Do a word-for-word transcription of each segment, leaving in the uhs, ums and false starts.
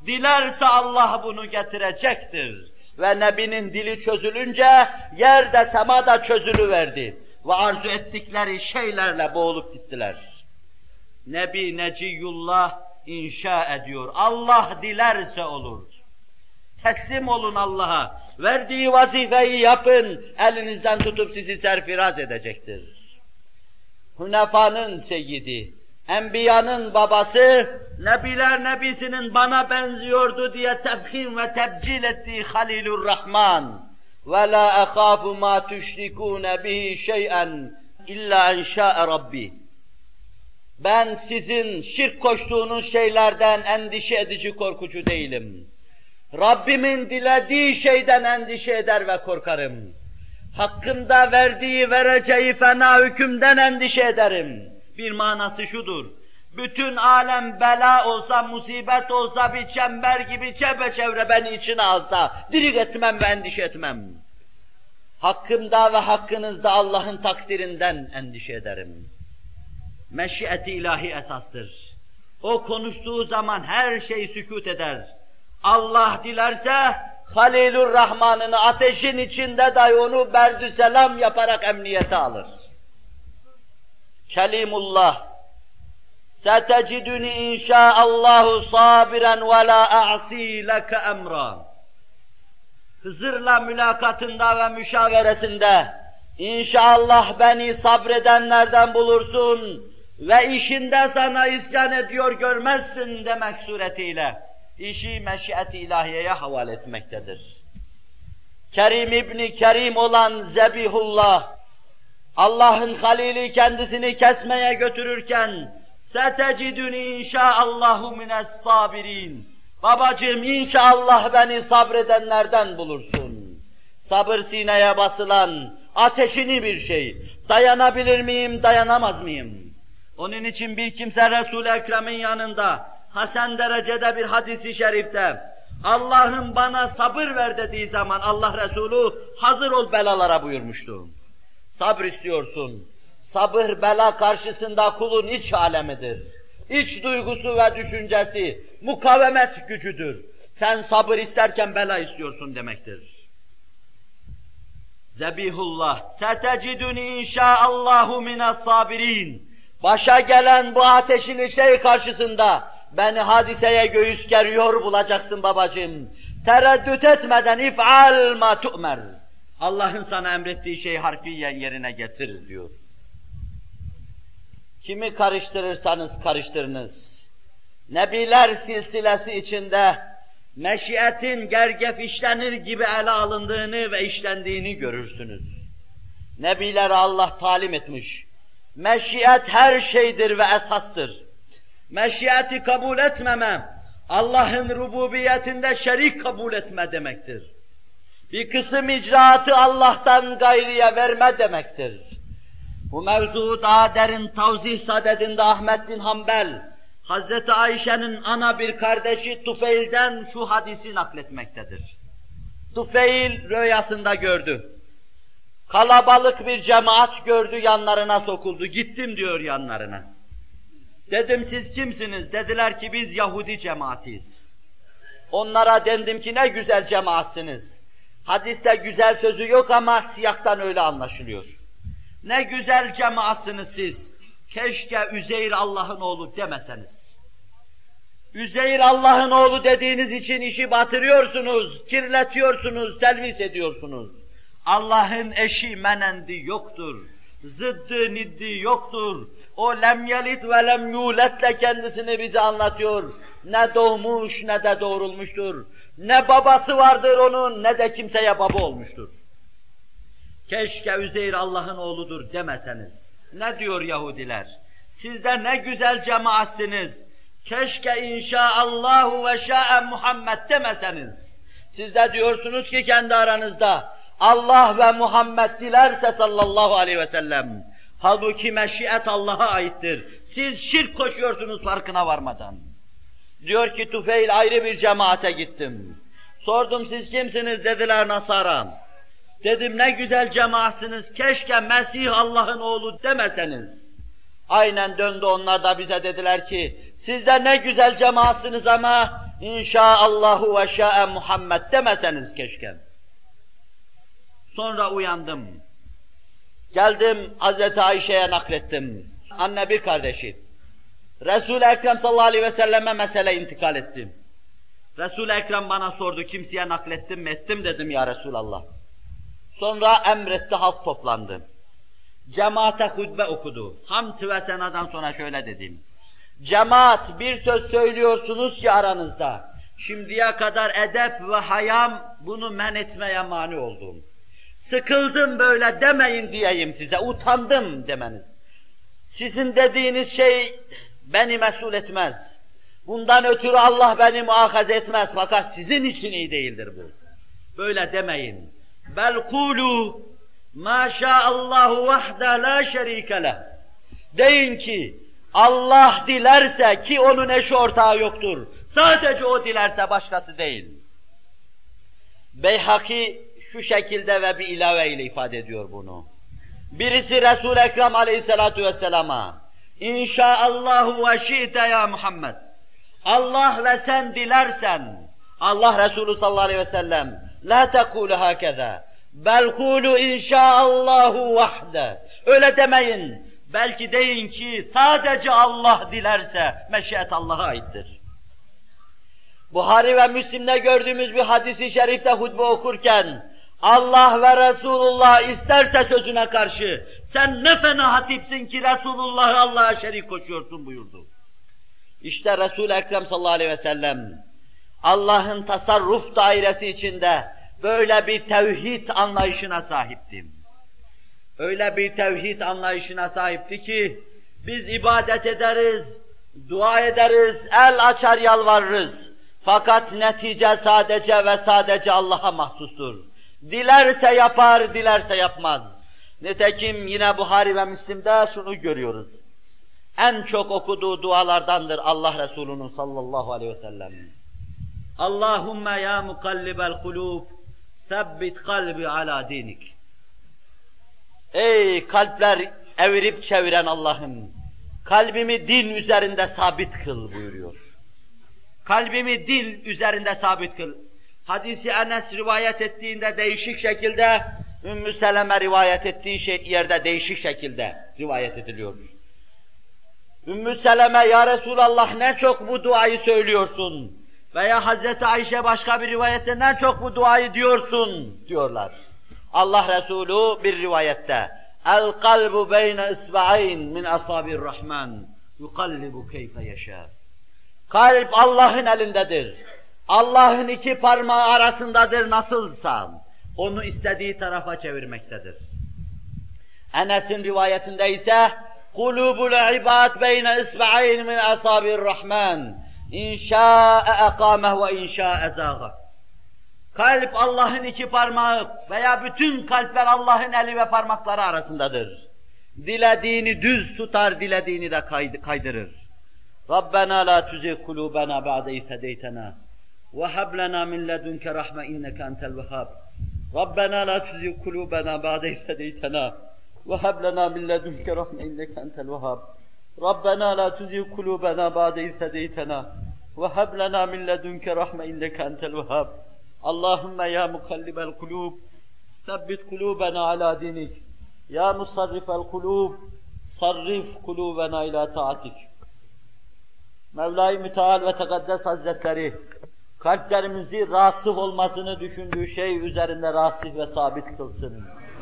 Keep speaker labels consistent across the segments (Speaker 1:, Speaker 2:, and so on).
Speaker 1: Dilerse Allah bunu getirecektir. Ve Nebinin dili çözülünce yerde semada çözülüverdi. Ve arzu ettikleri şeylerle boğulup gittiler. Nebi Neciyullah inşa ediyor. Allah dilerse olur. Teslim olun Allah'a. Verdiği vazifeyi yapın. Elinizden tutup sizi serfiraz edecektir. Hünefa'nın seyyidi, Enbiya'nın babası, Nebiler Nebisi'nin bana benziyordu diye tefhim ve tebcil ettiği Halilur Rahman. وَلَا أَخَافُ مَا تُشْرِكُونَ بِهِ شَيْئًا اِلَّا اَنْ شَاءَ رَبِّي. Ben sizin şirk koştuğunuz şeylerden endişe edici, korkucu değilim. Rabbimin dilediği şeyden endişe eder ve korkarım. Hakkımda verdiği, vereceği fena hükümden endişe ederim. Bir manası şudur: bütün alem bela olsa, musibet olsa, bir çember gibi çepeçevre beni içine alsa, dirik etmem ve endişe etmem. Hakkımda ve hakkınızda Allah'ın takdirinden endişe ederim. Meşiyet-i ilahi esastır. O konuştuğu zaman her şey sükût eder. Allah dilerse, Halilur Rahman'ını ateşin içinde dahi onu berdü selam yaparak emniyete alır. Kelimullah, seteciduni inşaallahu sabiren ve la a'si leke emra. Hızır'la mülakatında ve müşaveresinde, İnşallah beni sabredenlerden bulursun ve işinde sana isyan ediyor görmezsin demek suretiyle işi meşiyet-i ilahiyeye havale etmektedir. Kerim İbni Kerim olan Zebihullah, Allah'ın halili kendisini kesmeye götürürken seteciduni inşaallahu mines sabirin. Babacığım inşallah beni sabredenlerden bulursun. Sabır sineye basılan ateşini bir şey. Dayanabilir miyim, dayanamaz mıyım? Onun için bir kimse Resul-i Ekrem'in yanında hasen derecede bir hadisi şerifte Allah'ım bana sabır ver dediği zaman Allah Resulü hazır ol belalara buyurmuştu. Sabır istiyorsun. Sabır bela karşısında kulun iç alemidir. İç duygusu ve düşüncesi, mukavemet gücüdür. Sen sabır isterken bela istiyorsun demektir. Zebihullah, seteciduni inşaallahu minas sabirin. Başa gelen bu ateşin şey karşısında beni hadiseye göğüs geriyor bulacaksın babacığım. Tereddüt etmeden if'al ma tu'mer. Allah'ın sana emrettiği şeyi harfiyen yerine getir diyor. Kimi karıştırırsanız karıştırınız. Nebiler silsilesi içinde meşiyetin gergef işlenir gibi ele alındığını ve işlendiğini görürsünüz. Nebilere Allah talim etmiş. Meşiyet her şeydir ve esastır. Meşiyeti kabul etmeme, Allah'ın rububiyetinde şerik kabul etme demektir. Bir kısım icraatı Allah'tan gayriye verme demektir. Bu mevzuu daha derin tavzih sadedinde Ahmed bin Hanbel, Hazreti Ayşe'nin ana bir kardeşi Tufeil'den şu hadisi nakletmektedir. Tufeil rüyasında gördü. Kalabalık bir cemaat gördü, yanlarına sokuldu. Gittim diyor yanlarına. Dedim siz kimsiniz? Dediler ki biz Yahudi cemaatiyiz. Onlara dendim ki ne güzel cemaatsiniz. Hadiste güzel sözü yok ama siyaktan öyle anlaşılıyor. Ne güzel cemaatsiniz siz. Keşke Üzeyr Allah'ın oğlu demeseniz. Üzeyr Allah'ın oğlu dediğiniz için işi batırıyorsunuz, kirletiyorsunuz, telvis ediyorsunuz. Allah'ın eşi menendi yoktur. Zıddı niddi yoktur. O lem yelid ve lem yuletle kendisini bize anlatıyor. Ne doğmuş ne de doğrulmuştur. Ne babası vardır onun ne de kimseye baba olmuştur. Keşke Üzeyr Allah'ın oğludur demeseniz. Ne diyor Yahudiler? Siz de ne güzel cemaatsiniz. Keşke inşaallahu ve şa'e Muhammed demeseniz. Siz de diyorsunuz ki kendi aranızda Allah ve Muhammed dilerse sallallahu aleyhi ve sellem. Halbuki meşiyet Allah'a aittir. Siz şirk koşuyorsunuz farkına varmadan. Diyor ki Tufeil ayrı bir cemaate gittim. Sordum siz kimsiniz? Dediler Nasara. Dedim ne güzel cemaatsiniz. Keşke Mesih Allah'ın oğlu demeseniz. Aynen döndü onlar da bize dediler ki siz de ne güzel cemaatsiniz ama inşaallahu ve şa'e Muhammed demeseniz keşke. Sonra uyandım. Geldim Hazreti Ayşe'ye naklettim. Anne bir kardeşi. Resul-i Ekrem sallallahu aleyhi ve selleme mesele intikal ettim. Resul-i Ekrem bana sordu, kimseye naklettim mi? Ettim dedim ya Resulallah. Sonra emretti, halk toplandı. Cemaate hutbe okudu. Hamd ve senadan sonra şöyle dedim. Cemaat, bir söz söylüyorsunuz ki aranızda. Şimdiye kadar edep ve hayam bunu men etmeye mani oldum. Sıkıldım böyle demeyin diyeyim size, utandım demeniz. Sizin dediğiniz şey beni mesul etmez. Bundan ötürü Allah beni muakaze etmez, fakat sizin için iyi değildir bu. Böyle demeyin. Bel kulu ma şa'allahu vahde la şerike leh. Deyin ki Allah dilerse, ki onun eşi ortağı yoktur. Sadece o dilerse, başkası değil. Beyhaki şu şekilde ve bir ilave ile ifade ediyor bunu. Birisi Resul-i Ekrem aleyhissalatu vesselama İnşaallahu ve şi'te ya Muhammed. Allah ve sen dilersen, Allah Resulü sallallahu aleyhi ve sellem la tekulu hakeza bel kulu inşaallahu vahde. Öyle demeyin. Belki deyin ki sadece Allah dilerse, meşiyet Allah'a aittir. Buhari ve Müslim'de gördüğümüz bir hadis-i şerifte hutbe okurken Allah ve Resulullah isterse sözüne karşı sen ne fena hatipsin ki Resulullah'ı Allah'a şerik koşuyorsun buyurdu. İşte Resul-i Ekrem sallallahu aleyhi ve sellem Allah'ın tasarruf dairesi içinde böyle bir tevhid anlayışına sahiptim. Öyle bir tevhid anlayışına sahipti ki biz ibadet ederiz, dua ederiz, el açar yalvarırız. Fakat netice sadece ve sadece Allah'a mahsustur. Dilerse yapar, dilerse yapmaz. Nitekim yine Buhari ve Müslim'de şunu görüyoruz. En çok okuduğu dualardandır Allah Resulü'nün sallallahu aleyhi ve sellem. Allahümme ya mukallibel kulub, sebbit kalbi ala dinik. Ey kalpler evirip çeviren Allah'ım, kalbimi din üzerinde sabit kıl buyuruyor. Kalbimi dil üzerinde sabit kıl. Hadisi Enes rivayet ettiğinde değişik şekilde, Ümmü Seleme rivayet ettiği şey, yerde değişik şekilde rivayet ediliyor. Ümmü Seleme, ya Resulallah ne çok bu duayı söylüyorsun. Veya Hazreti Ayşe başka bir rivayette ne çok bu duayı diyorsun diyorlar. Allah Resulü bir rivayette El kalbu beyne isba'ayn min asabir rahman yukallibu keyfe yeşâ. Kalp Allah'ın elindedir. Allah'ın iki parmağı arasındadır nasılsa onu istediği tarafa çevirmektedir. Enes'in rivayetinde ise kulubul ibad beyne isba'ayn min asabir rahman in şâ'e ekâmeh ve in şâ'e zâgeh. Kalp Allah'ın iki parmağı veya bütün kalpler Allah'ın eli ve parmakları arasındadır. Dilediğini düz tutar, dilediğini de kaydırır. Rabbena la tuzigh kulubana ba'de iz hedeytena ve hab lana min ledunke rahme inneke entel vehhab. Rabbena la tuzigh kulubana ba'de iz hedeytena ve hab lana min ledunke rahme inneke entel vehhab. Rabbena la tuzigh kulubana ba'de iz hedeytena ve hab lana min ledunke rahme inneke entel vehhab. Allahümme ya mukallibel kulub, sebbit kulubena ala dinik. Ya musarrifel kulub, sarrif kulubena ila taatik. Mevla-i Müteal ve Tekaddes Hazretleri, kalplerimizi rasih olmasını düşündüğü şey üzerinde rasih ve sabit kılsın.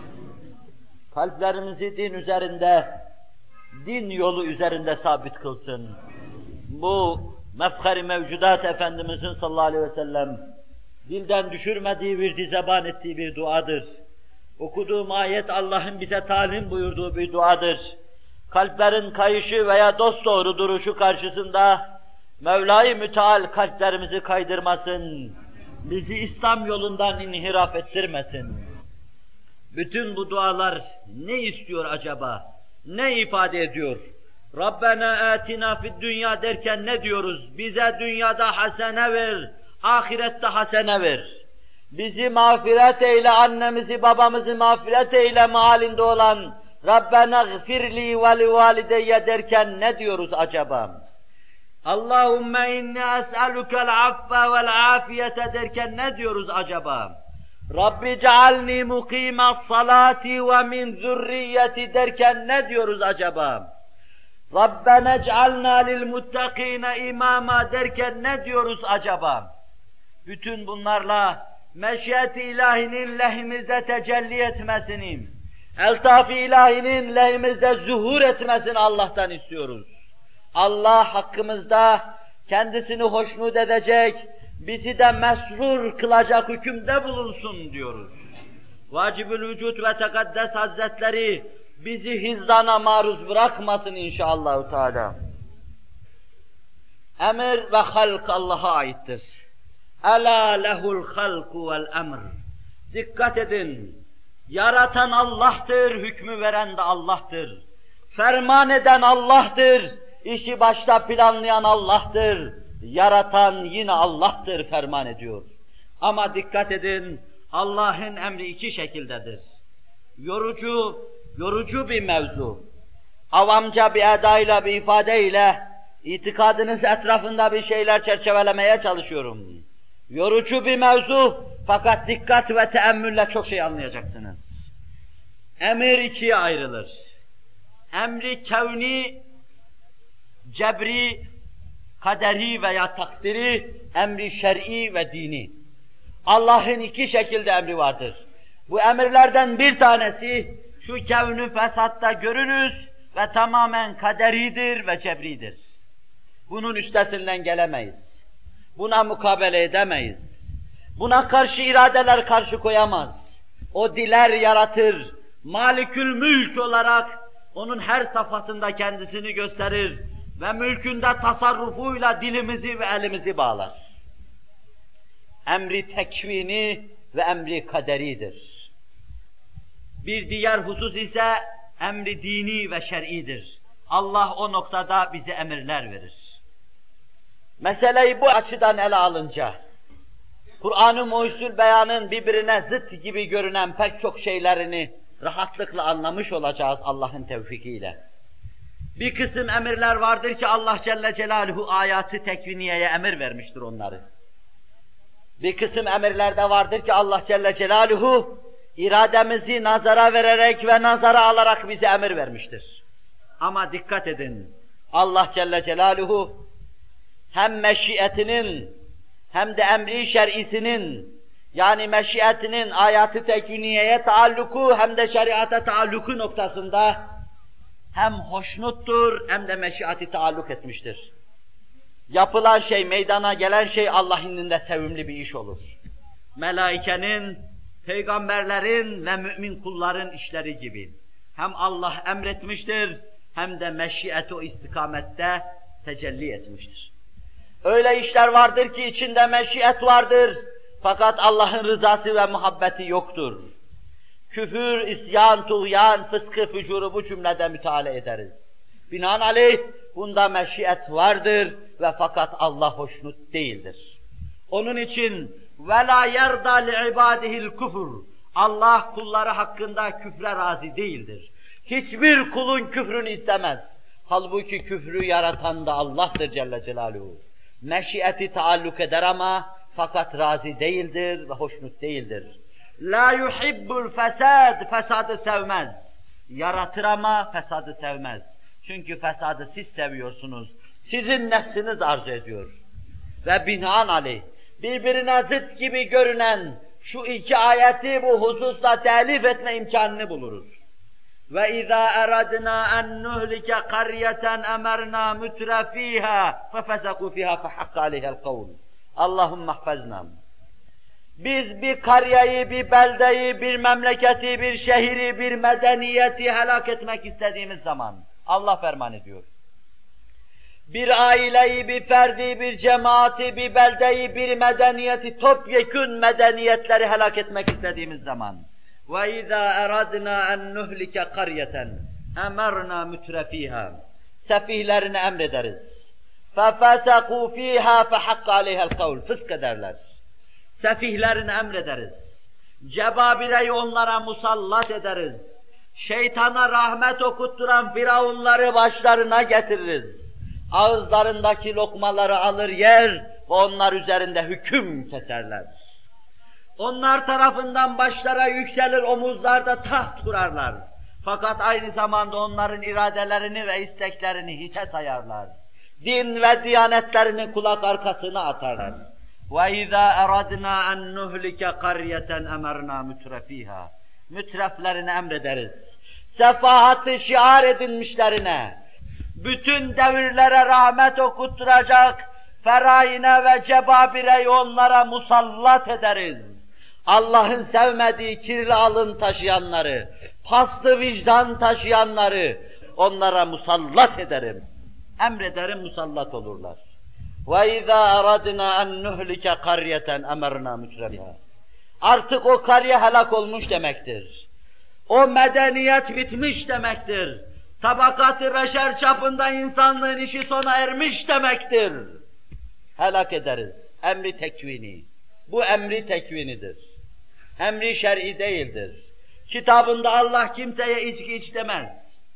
Speaker 1: Kalplerimizi din üzerinde, din yolu üzerinde sabit kılsın. Bu mefhar-i mevcudat Efendimizin sallallahu aleyhi ve sellem dilden düşürmediği, virdi zeban ettiği bir duadır. Okuduğum ayet Allah'ın bize talim buyurduğu bir duadır. Kalplerin kayışı veya dosdoğru duruşu karşısında Mevla-i Müteal kalplerimizi kaydırmasın, bizi İslam yolundan inhiraf ettirmesin. Bütün bu dualar ne istiyor acaba? Ne ifade ediyor? Rabbena atina fid dünya derken ne diyoruz? Bize dünyada hasene ver, ahirette hasene ver. Bizi mağfiret eyle, annemizi babamızı mağfiret eyle mealinde olan Rabbena gfirli ve li valideyye derken ne diyoruz acaba? Allahümme inni es'alukel affe vel afiyete derken ne diyoruz acaba? Rabbi cealni mukimes salati ve min zürriyeti derken ne diyoruz acaba? Rabbena ec'alna lil muttakine imama derken ne diyoruz acaba? Bütün bunlarla meşiyet-i ilahinin lehimizde tecelli etmesini, eltaf-ı ilahinin lehimizde zuhur etmesini Allah'tan istiyoruz. Allah hakkımızda kendisini hoşnut edecek, bizi de mesrur kılacak hükümde bulunsun diyoruz. Vacib-ül Vücud ve Tekaddes Hazretleri bizi hizdana maruz bırakmasın inşallah Teala. Emir ve halk Allah'a aittir. Ela lehul halku vel emr. Dikkat edin. Yaratan Allah'tır, hükmü veren de Allah'tır. Ferman eden Allah'tır, işi başta planlayan Allah'tır. Yaratan yine Allah'tır, ferman ediyor. Ama dikkat edin, Allah'ın emri iki şekildedir. Yorucu, yorucu bir mevzu. Avamca bir edayla, bir ifadeyle itikadınız etrafında bir şeyler çerçevelemeye çalışıyorum. Yorucu bir mevzu, fakat dikkat ve teemmülle çok şey anlayacaksınız. Emir ikiye ayrılır. Emri kevni, cebri, kaderi veya takdiri, emri şer'i ve dini. Allah'ın iki şekilde emri vardır. Bu emirlerden bir tanesi, şu kevnü fesatta görünüz ve tamamen kaderidir ve cebridir. Bunun üstesinden gelemeyiz. Buna mukabele edemeyiz. Buna karşı iradeler karşı koyamaz. O diler yaratır. Malikül mülk olarak onun her safhasında kendisini gösterir ve mülkünde tasarrufuyla dilimizi ve elimizi bağlar. Emri tekvini ve emri kaderidir. Bir diğer husus ise emri dini ve şer'idir. Allah o noktada bize emirler verir. Meseleyi bu açıdan ele alınca, Kur'an-ı Muhyüzül Beyan'ın birbirine zıt gibi görünen pek çok şeylerini rahatlıkla anlamış olacağız Allah'ın tevfikiyle. Bir kısım emirler vardır ki Allah Celle Celaluhu ayatı tekviniyeye emir vermiştir onları. Bir kısım emirler de vardır ki Allah Celle Celaluhu irademizi nazara vererek ve nazara alarak bize emir vermiştir. Ama dikkat edin, Allah Celle Celaluhu hem meşiyetinin hem de emri şer'isinin, yani meşiyetinin ayatı tekviniyeye taalluku hem de şeriata taalluku noktasında hem hoşnuttur hem de meşiyati taalluk etmiştir. Yapılan şey, meydana gelen şey Allah'ın indinde sevimli bir iş olur. Melaikenin, peygamberlerin ve mümin kulların işleri gibi. Hem Allah emretmiştir hem de meşiyeti o istikamette tecelli etmiştir. Öyle işler vardır ki içinde meşiyet vardır, fakat Allah'ın rızası ve muhabbeti yoktur. Küfür, isyan, tuğyan, fıskı, fücuru bu cümlede müteala ederiz. Binaenaleyh bunda meşiyet vardır ve fakat Allah hoşnut değildir. Onun için وَلَا يَرْضَى لِعِبَادِهِ الْكُفُرُ Allah kulları hakkında küfre razı değildir. Hiçbir kulun küfrünü istemez. Halbuki küfrü yaratan da Allah'tır Celle Celaluhu. Meşiyeti taalluk eder ama fakat razı değildir ve hoşnut değildir. La yuhibbul fesad, fesadı sevmez. Yaratır ama fesadı sevmez. Çünkü fesadı siz seviyorsunuz. Sizin nefsiniz arzu ediyor. Ve binaenaleyh birbirine zıt gibi görünen şu iki ayeti bu hususla telif etme imkanını buluruz. Ve izâ eradnâ en nuhlike qaryeten emerna mutrefîhâ fefesakû fîhâ fehakka aleyhel kavl. Allahümme ahfaznâ. Biz bir karyeyi, bir beldeyi, bir memleketi, bir şehri, bir medeniyeti helak etmek istediğimiz zaman Allah ferman ediyor. Bir aileyi, bir ferdi, bir cemaati, bir beldeyi, bir medeniyeti, topyekün medeniyetleri helak etmek istediğimiz zaman وَاِذَا اَرَدْنَا اَنْ نُهْلِكَ قَرْيَةً اَمَرْنَا مُتْرَف۪يهَا Sefihlerine emrederiz. فَفَسَقُوا ف۪يهَا فَحَقَّ عَلَيْهَا الْقَوْلِ Fısk ederler. Sefihlerine emrederiz. Cebabire'yi onlara musallat ederiz. Şeytana rahmet okutturan firavunları başlarına getiririz. ağızlarındaki lokmaları alır yer ve onlar üzerinde hüküm keserler. Onlar tarafından başlara yükselir, omuzlarda taht kurarlar. Fakat aynı zamanda onların iradelerini ve isteklerini hiçe sayarlar. Din ve diyanetlerini kulak arkasına atarlar. وَاِذَا اَرَدْنَا اَنْ نُهْلِكَ قَرْيَةً اَمَرْنَا مُتْرَف۪يهَا Mütreflerine emrederiz. Sefahatı şiar edinmişlerine, bütün devirlere rahmet okutturacak feraine ve cebabireyi onlara musallat ederiz. Allah'ın sevmediği kirli alın taşıyanları, paslı vicdan taşıyanları onlara musallat ederim. Emrederim, musallat olurlar. وَاِذَا اَرَدْنَا اَنْ نُهْلِكَ قَرْيَةً اَمَرْنَا مُتْرَف۪يهَا Artık o kariye helak olmuş demektir. O medeniyet bitmiş demektir. Tabakatı beşer çapında insanlığın işi sona ermiş demektir. Helak ederiz. Emri tekvini. Bu emri tekvinidir. Emri şer'i değildir. Kitabında Allah kimseye içki iç demez.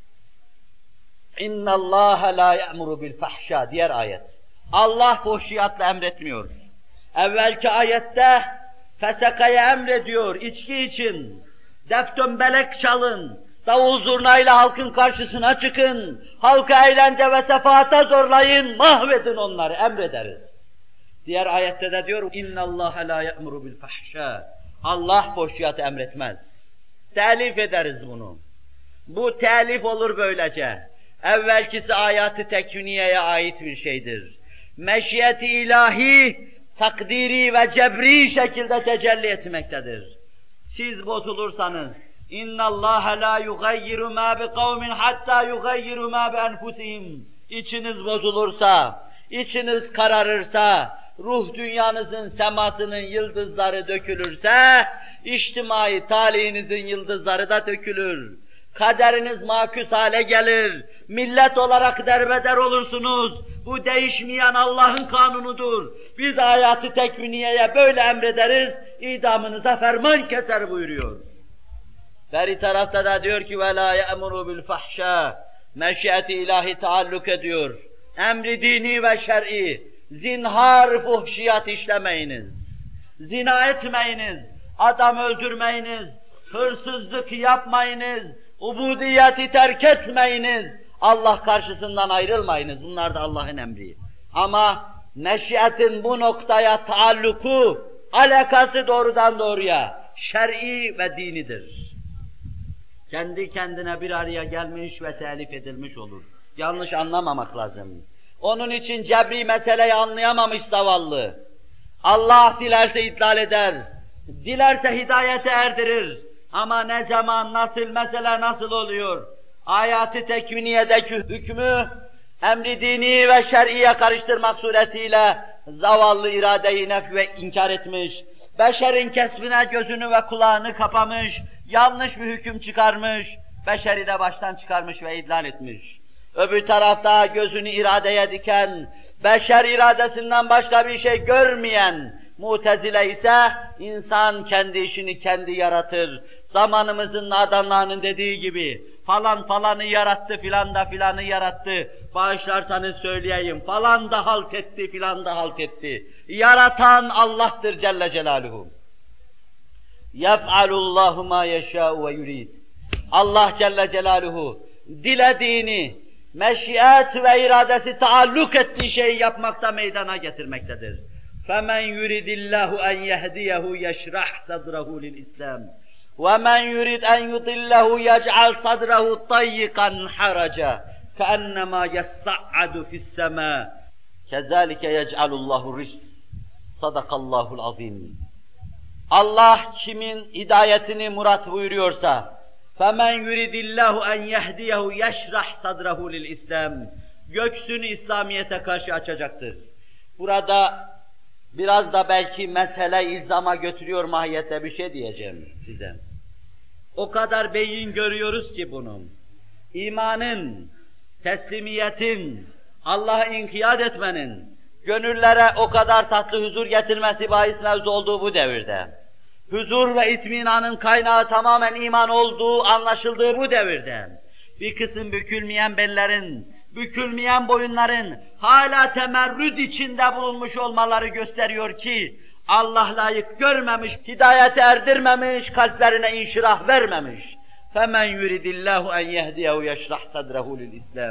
Speaker 1: اِنَّ اللّٰهَ لَا يَأْمُرُ بِالْفَحْشَى Diğer ayet. Allah fuhşiyatla emretmiyor. Evvelki ayette fesekaya emrediyor, içki için. Deftömbelek çalın, davul zurnayla halkın karşısına çıkın, halkı eğlence ve sefahata zorlayın, mahvedin onları, emrederiz. Diğer ayette de diyor, اِنَّ اللّٰهَ لَا يَأْمُرُ بِالْفَحْشَى Allah boşyatı emretmez. Telif ederiz bunu. Bu telif olur böylece. Evvelkisi ayat-ı tekviniyeye ait bir şeydir. Meşiyeti ilahi, takdiri ve cebri şekilde tecelli etmektedir. Siz bozulursanız, اِنَّ اللّٰهَ لَا يُغَيِّرُ مَا بِقَوْمٍ حَتَّى يُغَيِّرُ مَا بِأَنْفُسِهِمْ İçiniz bozulursa, içiniz kararırsa, ruh dünyanızın semasının yıldızları dökülürse, içtimai talihinizin yıldızları da dökülür. Kaderiniz makûs hale gelir, millet olarak derbeder olursunuz. Bu değişmeyen Allah'ın kanunudur. Biz hayatı tekviniyeye böyle emrederiz, idamınıza ferman keser buyuruyor. Beri tarafta da diyor ki وَلَا يَأْمُرُ بِالْفَحْشَى Meşiyeti ilahi taalluk ediyor. Emri dini ve şer'i, zinhar fuhşiyat işlemeyiniz. Zina etmeyiniz, adam öldürmeyiniz, hırsızlık yapmayınız, ubudiyeti terk etmeyiniz, Allah karşısından ayrılmayınız. Bunlar da Allah'ın emri. Ama meşiyetin bu noktaya taalluku, alakası doğrudan doğruya şer'i ve dinidir. Kendi kendine bir araya gelmiş ve telif edilmiş olur. Yanlış anlamamak lazım. Onun için cebri meseleyi anlayamamış zavallı. Allah dilerse idlal eder, dilerse hidayete erdirir. Ama ne zaman, nasıl, mesele nasıl oluyor? Ayat-ı tekviniyedeki hükmü, emri dini ve şer'iye karıştırmak suretiyle zavallı iradeyi nef ve inkar etmiş, beşerin kesbine gözünü ve kulağını kapamış, yanlış bir hüküm çıkarmış, beşeri de baştan çıkarmış ve idlal etmiş. Öbür tarafta gözünü iradeye diken, beşer iradesinden başka bir şey görmeyen Mu'tezile ise insan kendi işini kendi yaratır. Zamanımızın nadanlarının dediği gibi falan falanı yarattı, filan da filanı yarattı. Bağışlarsanız söyleyeyim, falan da halt etti, filan da halt etti. Yaratan Allah'tır Celle Celaluhu. يَفْعَلُ اللّٰهُ مَا يَشَاءُ وَيُرِيدُ Allah Celle Celaluhu dilediğini, meşiyet ve iradesi taalluk ettiği şeyi yapmakta meydana getirmektedir. فَمَنْ يُرِدِ اللّٰهُ اَنْ يَهْدِيَهُ يَشْرَحْ صَدْرَهُ لِلْإِسْلَامِ وَمَنْ يُرِدْ اَنْ يُضِلَّهُ يَجْعَلْ صَدْرَهُ طَيِّقًا حَرَجًا كَأَنَّمَا يَصَّعَّدُ فِي السَّمَاءِ كَذَٰلِكَ يَجْعَلُ اللّٰهُ الرِّجْسَ صَدَقَ اللّٰهُ الْعَظِيمِ Allah kimin hidayetini murat buyuruyorsa فَمَنْ يُرِدِ اللّٰهُ اَنْ يَهْدِيَهُ يَشْرَحْ صَدْرَهُ لِلْإِسْلَامِ Göksünü İslamiyet'e karşı açacaktır. Burada biraz da belki mesele ilzama götürüyor mahiyette bir şey diyeceğim size. O kadar beyin görüyoruz ki bunun. İmanın, teslimiyetin, Allah'a inkiyat etmenin, gönüllere o kadar tatlı huzur getirmesi bahis mevzu olduğu bu devirde. Huzur ve itminanın kaynağı tamamen iman olduğu anlaşıldığı bu devirde. Bir kısım bükülmeyen bellerin, bükülmeyen boyunların hala temerrüd içinde bulunmuş olmaları gösteriyor ki, Allah layık görmemiş, hidayete erdirmemiş, kalplerine inşirah vermemiş. فَمَنْ يُرِدِ اللّٰهُ اَنْ يَهْدِيَهُ يَشْرَحْ صَدْرَهُ لِلْاِسْلَامِ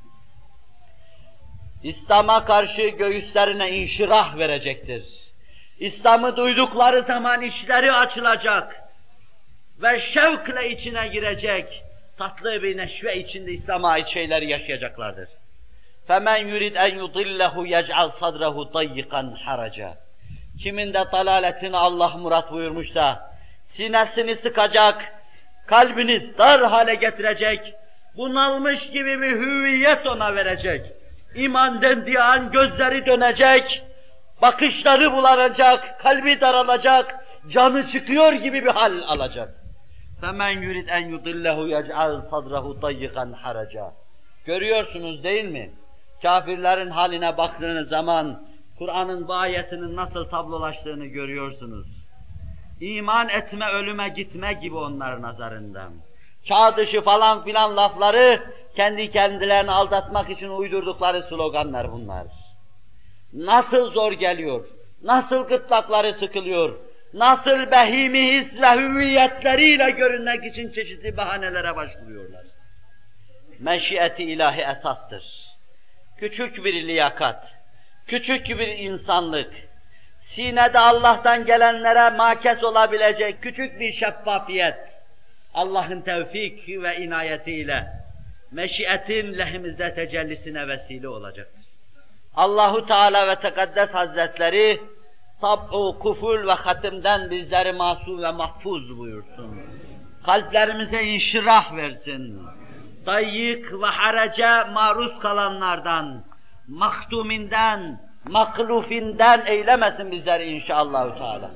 Speaker 1: İslam'a karşı göğüslerine inşirah verecektir. İslam'ı duydukları zaman içleri açılacak ve şevkle içine girecek, tatlı bir neşve içinde İslam'a ait şeyleri yaşayacaklardır. فَمَنْ يُرِدْ اَنْ يُضِلَّهُ يَجْعَلْ صَدْرَهُ ضَيِّقًا حَرَجًا Kimin de dalaletini Allah murat buyurmuşsa, sinesini sıkacak, kalbini dar hale getirecek, bunalmış gibi bir hüviyet ona verecek. İman dendiği an gözleri dönecek, bakışları bulanacak, kalbi daralacak, canı çıkıyor gibi bir hal alacak. فَمَنْ يُرِدْ اَنْ يُضِلَّهُ يَجْعَلْ صَدْرَهُ ضَيِّقًا حَرَجًا Görüyorsunuz değil mi? Kafirlerin haline baktığınız zaman, Kur'an'ın bu ayetinin nasıl tablolaştığını görüyorsunuz. İman etme, ölüme gitme gibi onların nazarından. Çağ dışı falan filan lafları, kendi kendilerini aldatmak için uydurdukları sloganlar bunlar. Nasıl zor geliyor, nasıl gırtlakları sıkılıyor, nasıl behîmi his ve hüviyetleriyle görünmek için çeşitli bahanelere başvuruyorlar. Meşiyeti ilahi esastır. Küçük bir liyakat, küçük bir insanlık, sinede Allah'tan gelenlere makes olabilecek küçük bir şeffafiyet, Allah'ın tevfik ve inayetiyle meşiyetin lehimizde tecellisine vesile olacaktır. Allahu Teala ve Tekaddes Hazretleri tab-u kuful ve hatimden bizleri masum ve mahfuz buyursun. Kalplerimize inşirah versin. Dayyık ve harece maruz kalanlardan, mahtuminden, maklufinden eylemesin bizleri inşallah Teala.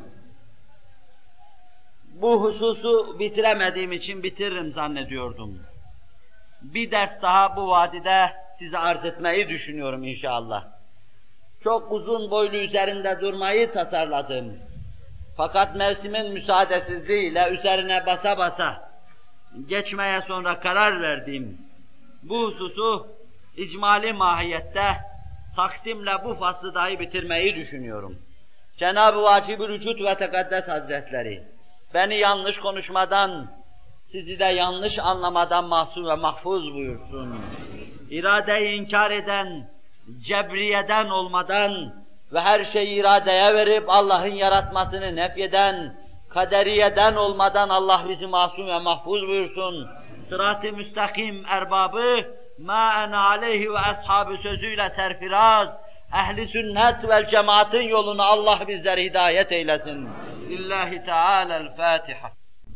Speaker 1: Bu hususu bitiremediğim için bitiririm zannediyordum. Bir ders daha bu vadide size arz etmeyi düşünüyorum inşallah. Çok uzun boylu üzerinde durmayı tasarladım. Fakat mevsimin müsaadesizliğiyle üzerine basa basa geçmeye sonra karar verdim. Bu hususu icmali mahiyette takdimle bu faslı dahi bitirmeyi düşünüyorum. Cenab-ı Vacib-ül Vücud ve Tekaddes Hazretleri beni yanlış konuşmadan, sizi de yanlış anlamadan masum ve mahfuz buyursun. İradeyi inkar eden, cebriyeden olmadan ve her şeyi iradeye verip Allah'ın yaratmasını nefyeden, kaderiyeden olmadan Allah bizi masum ve mahfuz buyursun. Sırat-ı müstakim erbabı, مَا اَنَا عَلَيْهِ ve ashabı sözüyle serfiraz, ehli sünnet vel cemaatin yolunu Allah bizleri hidayet eylesin. Lillahi Teala'l-Fatiha.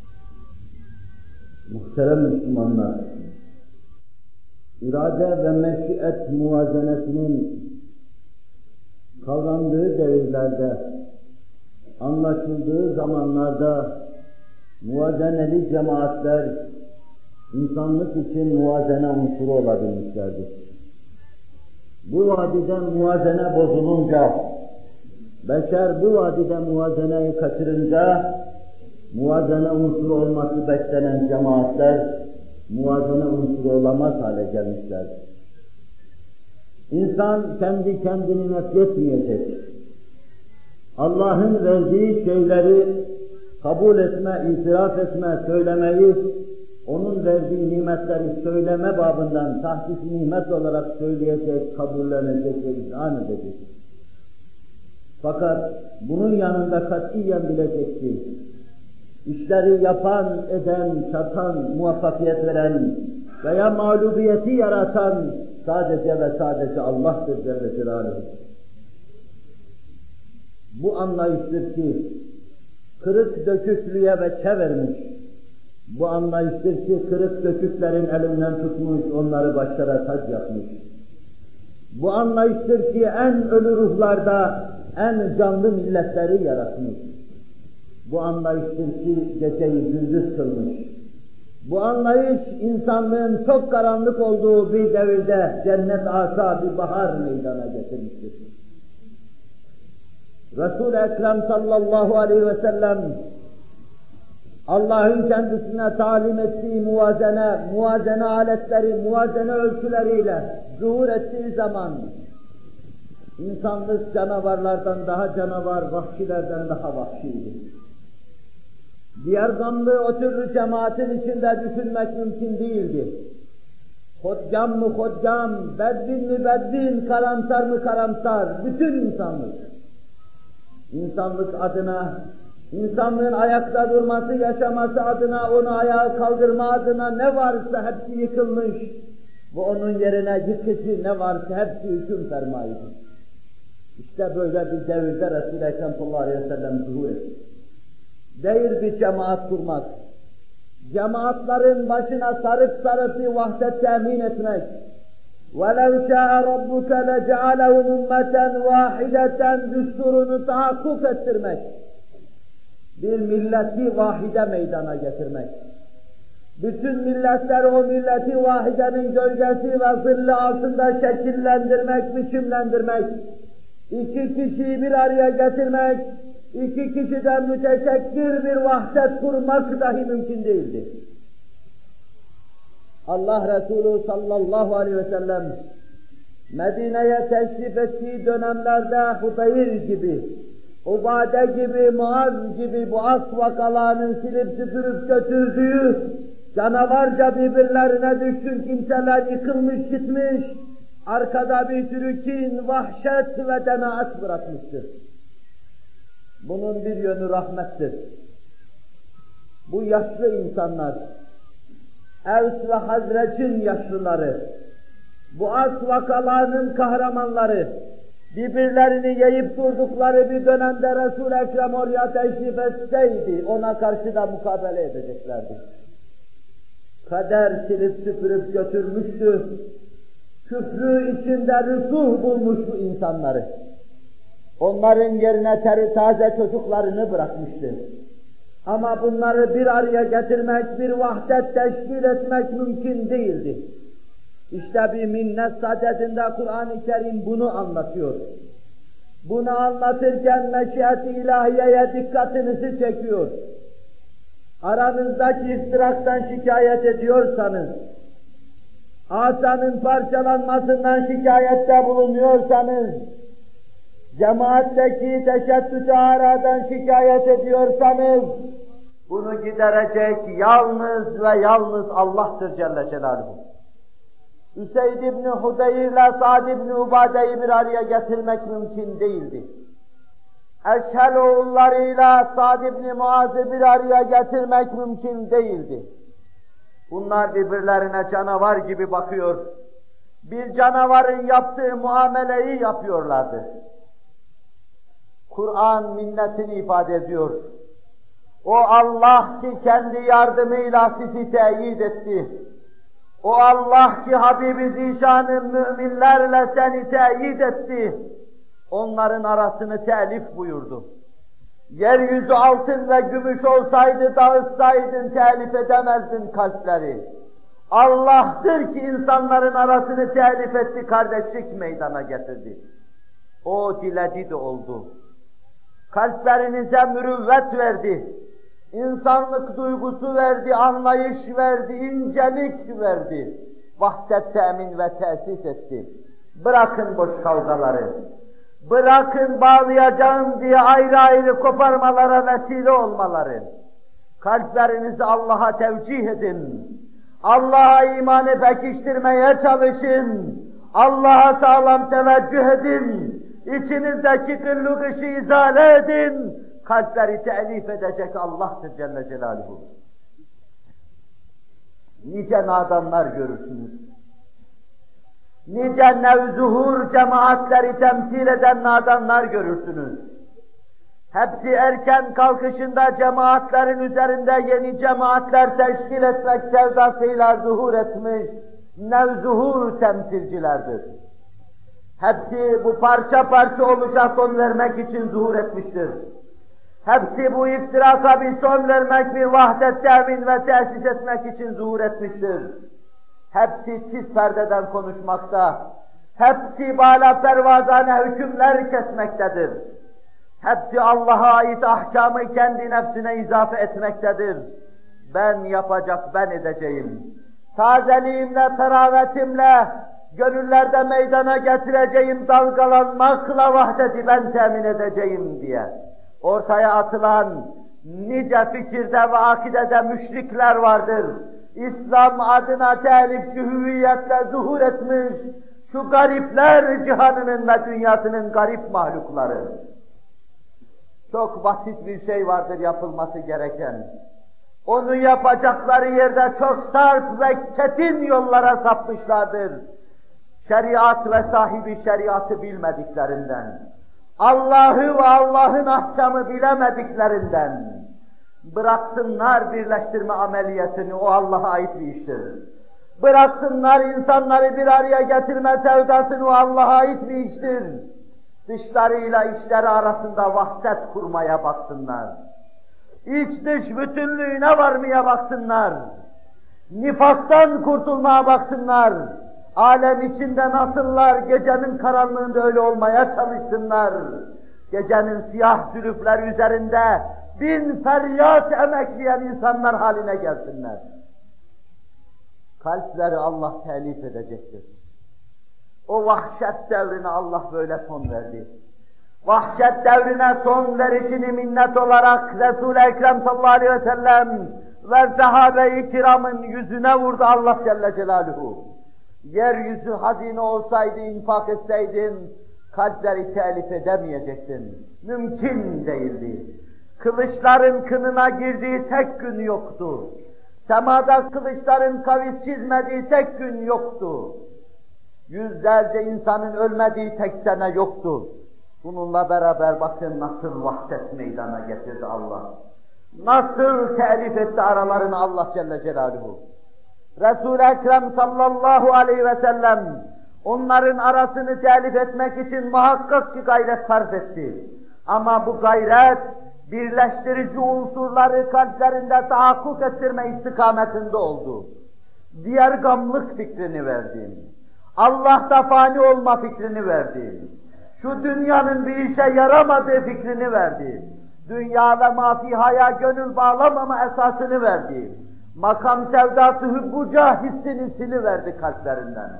Speaker 2: Muhterem Müslümanlar, irade ve meşiyet muvazenesinin kavrandığı devirlerde, anlaşıldığı zamanlarda muvazeneli cemaatler insanlık için muvazene unsuru olabilmişlerdir. Bu vadide muvazene bozulunca, beşer bu vadide muvazeneyi kaçırınca, muvazene unsuru olması beklenen cemaatler, muvazene unsuru olamaz hale gelmişlerdir. İnsan kendi kendini nefretmeyecek. Allah'ın verdiği şeyleri kabul etme, itiraf etme, söylemeyi, onun verdiği nimetleri söyleme babından tahsis nimet olarak söyleyecek, kabullenecek ve izan edecek. Fakat bunun yanında katiyen bilecek ki, işleri yapan, eden, çatan, muvaffakiyet veren veya mağlubiyeti yaratan sadece ve sadece Allah'tır Celle Celaluhu. Bu anlayıştır ki, kırık döküklüğe veçe vermiş, bu anlayıştır ki kırık döküklerin elinden tutmuş, onları başlara tac yapmış. Bu anlayıştır ki en ölü ruhlarda en canlı milletleri yaratmış. Bu anlayıştır ki geceyi gündüz kılmış. Bu anlayış insanlığın çok karanlık olduğu bir devirde cennet asa bir bahar meydana getirmiştir. Resul-i Ekrem sallallahu aleyhi ve sellem Allah'ın kendisine talim ettiği muvazene, muvazene aletleri, muvazene ölçüleriyle zuhur ettiği zaman insanlık canavarlardan daha canavar, vahşilerden daha vahşiydi. Diğer gamlı o türlü cemaatin içinde düşünmek mümkün değildi. Hodgam mı hodgam, beddin mi beddin, karamsar mı karamsar, bütün insanlık. İnsanlık adına, insanlığın ayakta durması, yaşaması adına, onu ayağa kaldırma adına ne varsa hepsi yıkılmış ve onun yerine yıkıcı ne varsa hepsi hüküm fermaydı. İşte böyle bir devirde Resul-i Ekrem sallallahu aleyhi ve sellem zuhur etti. Değil bir cemaat kurmak, cemaatlerin başına sarıp sarıp bir vahdet temin etmek. وَلَوْ شَاءَ رَبُّكَ لَجَعَلَهُمْ اُمَّةً وَاحِدَةً düsturunu tahakkuk ettirmek. Bir milleti vahide meydana getirmek. Bütün milletler o milleti vahidenin gölgesi ve zilli altında şekillendirmek, biçimlendirmek. İki kişiyi bir araya getirmek, iki kişiden müteşekkir bir vahdet kurmak dahi mümkün değildi. Allah Resulü sallallahu aleyhi ve sellem Medine'ye teşrif ettiği dönemlerde Hudeyr gibi, Ubade gibi, Muaz gibi bu as vakalarının silip süpürüp götürdüğü canavarca birbirlerine düşkün kimseler yıkılmış gitmiş, arkada bir sürü kin, vahşet ve denaat bırakmıştır. Bunun bir yönü rahmettir. Bu yaşlı insanlar, Evs ve Hazreç'in yaşlıları, bu as vakalarının kahramanları, birbirlerini yiyip durdukları bir dönemde Resul-i Ekrem oraya teşrif etseydi, ona karşı da mukabele edeceklerdi. Kader silip süpürüp götürmüştü, küfrü içinde rüsuh bulmuş bu insanları. Onların yerine ter taze çocuklarını bırakmıştı. Ama bunları bir araya getirmek, bir vahdet teşkil etmek mümkün değildi. İşte bir minnet sadedinde Kur'an-ı Kerim bunu anlatıyor. Bunu anlatırken meşiyet-i ilahiyeye dikkatinizi çekiyor. Aranızdaki iftiraktan şikayet ediyorsanız, asanın parçalanmasından şikayette bulunuyorsanız, cemaatteki teşettüt-i aradan şikayet ediyorsanız, bunu giderecek yalnız ve yalnız Allah'tır Celle Celaluhu. Üseyd İbni Hudeyr ile Sa'd İbni Ubade'yi bir araya getirmek mümkün değildi. Eşhel oğullarıyla Sa'd İbni Muaz'ı bir araya getirmek mümkün değildi. Bunlar birbirlerine canavar gibi bakıyor. Bir canavarın yaptığı muameleyi yapıyorlardı. Kur'an minnetini ifade ediyor. O Allah ki kendi yardımıyla sizi teyit etti. O Allah ki Habibi Zişan'ın müminlerle seni teyit etti. Onların arasını telif buyurdu. Yeryüzü altın ve gümüş olsaydı dağıtsaydın telif edemezdin kalpleri. Allah'tır ki insanların arasını telif etti, kardeşlik meydana getirdi. O diledi de oldu. Kalplerinize mürüvvet verdi. İnsanlık duygusu verdi, anlayış verdi, incelik verdi. Vahdet temin ve tesis etti. Bırakın boş kavgaları. Bırakın bağlayacağım diye ayrı ayrı koparmalara vesile olmaları. Kalplerinizi Allah'a tevcih edin. Allah'a imanı pekiştirmeye çalışın. Allah'a sağlam teveccüh edin. İçinizdeki gırlık ışı izale edin. Kalpleri telif edecek Allah'tır Celle Celaluhu. Nice nadanlar görürsünüz. Nice nevzuhur cemaatleri temsil eden nadanlar görürsünüz. Hepsi erken kalkışında cemaatlerin üzerinde yeni cemaatler teşkil etmek sevdasıyla zuhur etmiş nevzuhur temsilcilerdir. Hepsi bu parça parça oluşa son vermek için zuhur etmiştir. Hepsi bu iftiraka bir son vermek, bir vahdet temin ve tesis etmek için zuhur etmiştir. Hepsi çiz perdeden konuşmakta, hepsi bâlâ pervazane hükümler kesmektedir. Hepsi Allah'a ait ahkamı kendi nefsine izafe etmektedir. Ben yapacak, ben edeceğim. Tazeliğimle, teravetimle, gönüllerde meydana getireceğim dalgalanmakla vahdeti ben temin edeceğim diye ortaya atılan nice fikirde ve akidede müşrikler vardır. İslam adına telifçi hüviyetle zuhur etmiş şu garipler cihanının ve dünyasının garip mahlukları. Çok basit bir şey vardır yapılması gereken. Onu yapacakları yerde çok sarp ve çetin yollara sapmışlardır. Şeriat ve sahibi şeriatı bilmediklerinden, Allah'ı ve Allah'ın ahkamı bilemediklerinden, bıraksınlar birleştirme ameliyatını, o Allah'a ait bir iştir. Bıraksınlar insanları bir araya getirme sevdasını, o Allah'a ait bir iştir. Dışlarıyla içleri arasında vahdet kurmaya baksınlar. İç dış bütünlüğüne varmaya baksınlar. Nifaktan kurtulmaya baksınlar. Alem içinde nasıllar, gecenin karanlığında öyle olmaya çalışsınlar. Gecenin siyah zülüfleri üzerinde bin feryat emekleyen insanlar haline gelsinler. Kalpleri Allah telif edecektir. O vahşet devrine Allah böyle son verdi. Vahşet devrine son verişini minnet olarak Resul-i Ekrem sallallahu aleyhi ve sellem ve sahabe-i kiramın yüzüne vurdu Allah Celle Celaluhu. Yeryüzü hazine olsaydı, infak etseydin, kalpleri telif edemeyecektin. Mümkün değildi. Kılıçların kınına girdiği tek gün yoktu. Semada kılıçların kavis çizmediği tek gün yoktu. Yüzlerce insanın ölmediği tek sene yoktu. Bununla beraber bakın nasıl vahdet meydana getirdi Allah. Nasıl telif etti aralarını Allah Celle Celaluhu. Resul-i Ekrem sallallahu aleyhi ve sellem onların arasını telif etmek için muhakkak ki gayret sarf etti. Ama bu gayret birleştirici unsurları kalplerinde tahakkuk ettirme istikametinde oldu. Diğer gamlık fikrini verdi. Allah'ta fani olma fikrini verdi. Şu dünyanın bir işe yaramadığı fikrini verdi. Dünya ve mafihaya gönül bağlamama esasını verdi. Makam sevdası hübbuca hissini siliverdi kalplerinden.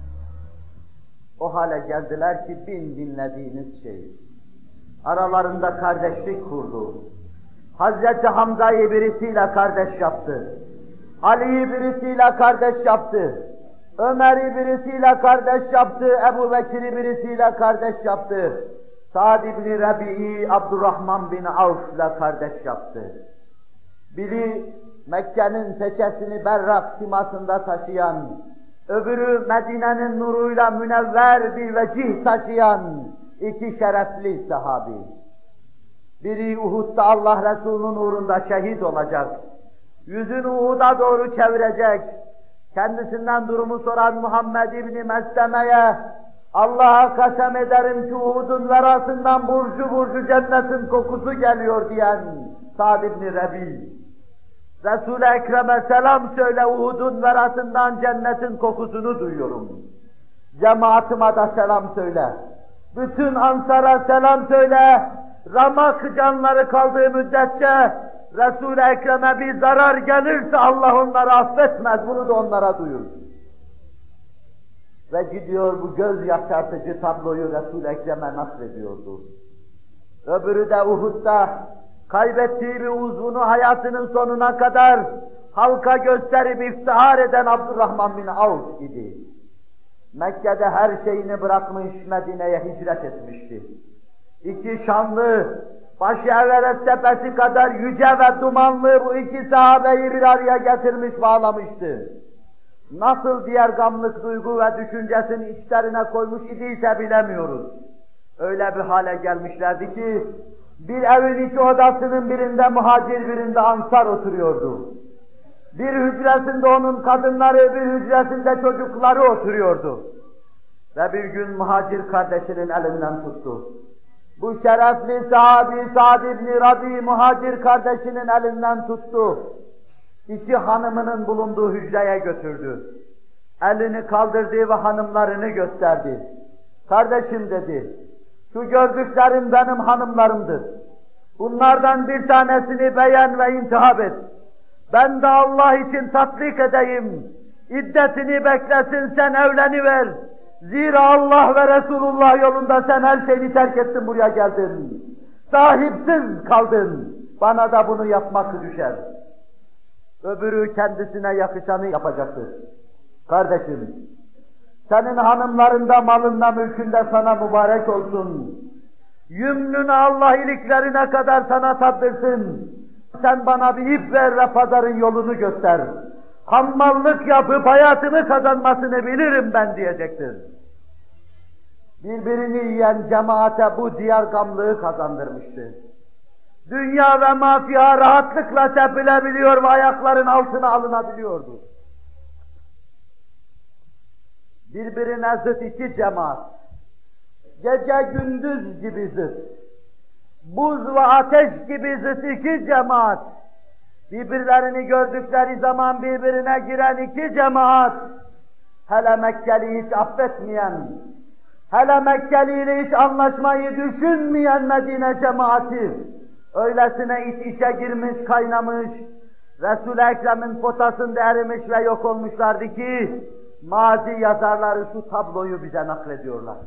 Speaker 2: O hale geldiler ki bin dinlediğiniz şey. Aralarında kardeşlik kurdu. Hazreti Hamza'yı birisiyle kardeş yaptı. Ali'yi birisiyle kardeş yaptı. Ömer'i birisiyle kardeş yaptı. Ebu Bekir'i birisiyle kardeş yaptı. Sa'd ibn Rabi'i Abdurrahman bin Avf'la kardeş yaptı. Biri Mekke'nin peçesini berrak simasında taşıyan, öbürü Medine'nin nuruyla münevver bir vecih taşıyan iki şerefli sahabi. Biri Uhud'da Allah Resulü'nün uğrunda şehit olacak. Yüzünü Uhud'a doğru çevirecek. Kendisinden durumu soran Muhammed İbni Mesleme'ye Allah'a kasem ederim ki Uhud'un verasından burcu burcu cennetin kokusu geliyor diyen Sa'd ibn Rabi. Resul-i Ekrem'e selam söyle, Uhud'un verasından cennetin kokusunu duyuyorum. Cemaatıma da selam söyle. Bütün Ansar'a selam söyle. Ramak canları kaldığı müddetçe Resul-i Ekrem'e bir zarar gelirse Allah onları affetmez. Bunu da onlara duyur. Ve gidiyor bu göz yaşartıcı tabloyu Resul-i Ekrem'e naklediyordu. Öbürü de Uhud'da kaybettiği bir uzvunu hayatının sonuna kadar halka gösterip iftihar eden Abdurrahman bin Avf idi. Mekke'de her şeyini bırakmış Medine'ye hicret etmişti. İki şanlı, başı Everest tepesi kadar yüce ve dumanlı bu iki sahabeyi bir araya getirmiş, bağlamıştı. Nasıl diğer gamlık duygu ve düşüncesini içlerine koymuş idiyse bilemiyoruz. Öyle bir hale gelmişlerdi ki, bir evin iki odasının birinde muhacir, birinde ansar oturuyordu. Bir hücresinde onun kadınları, bir hücresinde çocukları oturuyordu. Ve bir gün muhacir kardeşinin elinden tuttu. Bu şerefli sahabi Sa'd ibn Rabi muhacir kardeşinin elinden tuttu. İki hanımının bulunduğu hücreye götürdü. Elini kaldırdı ve hanımlarını gösterdi. Kardeşim dedi, Şu gördüklerim benim hanımlarımdır. Bunlardan bir tanesini beğen ve intihap et. Ben de Allah için tatbik edeyim. İddetini beklesin, sen evleniver. Zira Allah ve Resulullah yolunda sen her şeyini terk ettin, buraya geldin. Sahipsiz kaldın. Bana da bunu yapmak düşer. Öbürü kendisine yakışanı yapacaktır. Kardeşim, senin hanımlarında, malında, mülkünde sana mübarek olsun. Yümnüne Allah iliklerine kadar sana tattırsın. Sen bana bir ip ver ve pazarın yolunu göster. Hammallık yapıp hayatımı kazanmasını bilirim ben diyecektir. Birbirini yiyen cemaate bu diyar gamlığı kazandırmıştı. Dünya ve mafya rahatlıkla tepilebiliyor ve ayakların altına alınabiliyordu. Birbirine zıt iki cemaat, gece gündüz gibi zıt, buz ve ateş gibi zıt iki cemaat, birbirlerini gördükleri zaman birbirine giren iki cemaat, hele Mekkeli hiç affetmeyen, hele Mekkeli ile hiç anlaşmayı düşünmeyen Medine cemaati, öylesine iç içe girmiş, kaynamış, Resul-i Ekrem'in potasında erimiş ve yok olmuşlardı ki, mazi yazarları şu tabloyu bize naklediyorlar.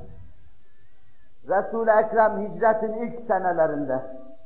Speaker 2: Resul-i Ekrem hicretin ilk senelerinde,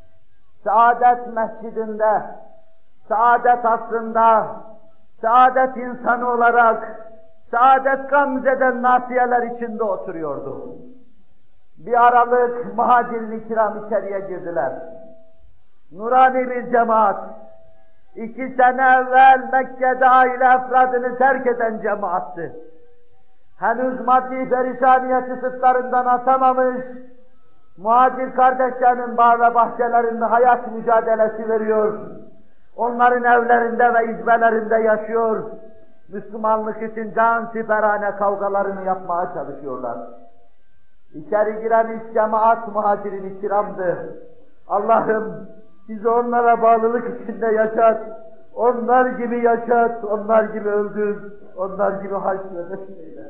Speaker 2: Saadet Mescidinde, Saadet asrında, Saadet insanı olarak, Saadet gamzeden nasiyeler içinde oturuyordu. Bir aralık muhacir-i kiram içeriye girdiler. Nurani bir cemaat, iki sene evvel Mekke'de aile efradını terk eden cemaattı. Henüz maddi perişaniyeti sırtlarından atamamış, muhacir kardeşlerinin bağ ve bahçelerinde hayat mücadelesi veriyor. Onların evlerinde ve izbelerinde yaşıyor. Müslümanlık için can siperhane kavgalarını yapmaya çalışıyorlar. İçeri giren ilk cemaat muhacirin-i kiramdı. Allah'ım bizi onlara bağlılık içinde yaşat, onlar gibi yaşat, onlar gibi öldür, onlar gibi hac ve defneyle.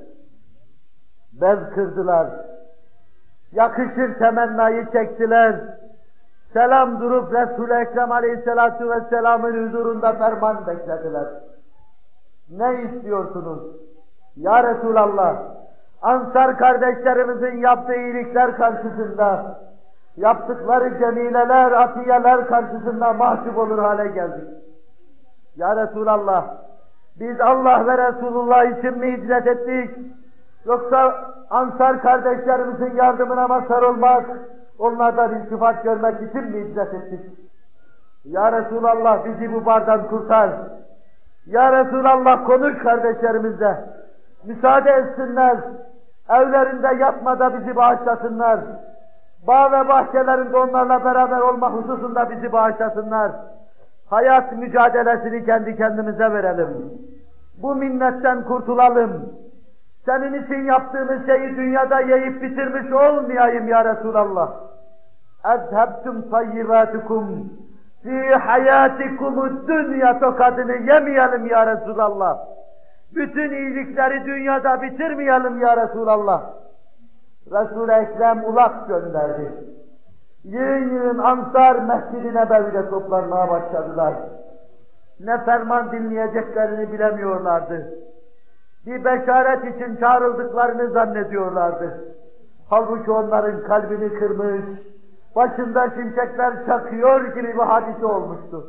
Speaker 2: Bez kırdılar, yakışır temennayı çektiler, selam durup Resul-i Ekrem Aleyhisselatu Vesselam'ın huzurunda ferman beklediler. Ne istiyorsunuz? Ya Resulallah, Ansar kardeşlerimizin yaptığı iyilikler karşısında, yaptıkları cemileler, atiyeler karşısında mahcup olur hale geldik. Ya Resulallah, biz Allah ve Resulullah için mi hicret ettik? Yoksa Ansar kardeşlerimizin yardımına mazhar olmak, onlardan iltifat görmek için mi hicret ettik? Ya Resulallah bizi bu bardan kurtar. Ya Resulallah konuş kardeşlerimizle. Müsaade etsinler. Evlerinde yatmada bizi bağışlasınlar. Bağ ve bahçelerinde onlarla beraber olma hususunda bizi bağışlasınlar. Hayat mücadelesini kendi kendimize verelim. Bu minnetten kurtulalım. Senin için yaptığımız şeyi dünyada yiyip bitirmiş olmayayım ya Resulallah. اَذْهَبْتُمْ طَيِّبَاتِكُمْ فِي حَيَاتِكُمُ الدُّنْيَا tokadını yemeyelim ya Resulallah. Bütün iyilikleri dünyada bitirmeyelim ya Resulallah. Resul-i Ekrem ulak gönderdi. Yığın yığın Ansar Mescid-i Nebevi'de toplanmaya başladılar. Ne ferman dinleyeceklerini bilemiyorlardı. Bir beşaret için çağrıldıklarını zannediyorlardı. Halbuki onların kalbini kırmış, başında şimşekler çakıyor gibi bir hadise olmuştu.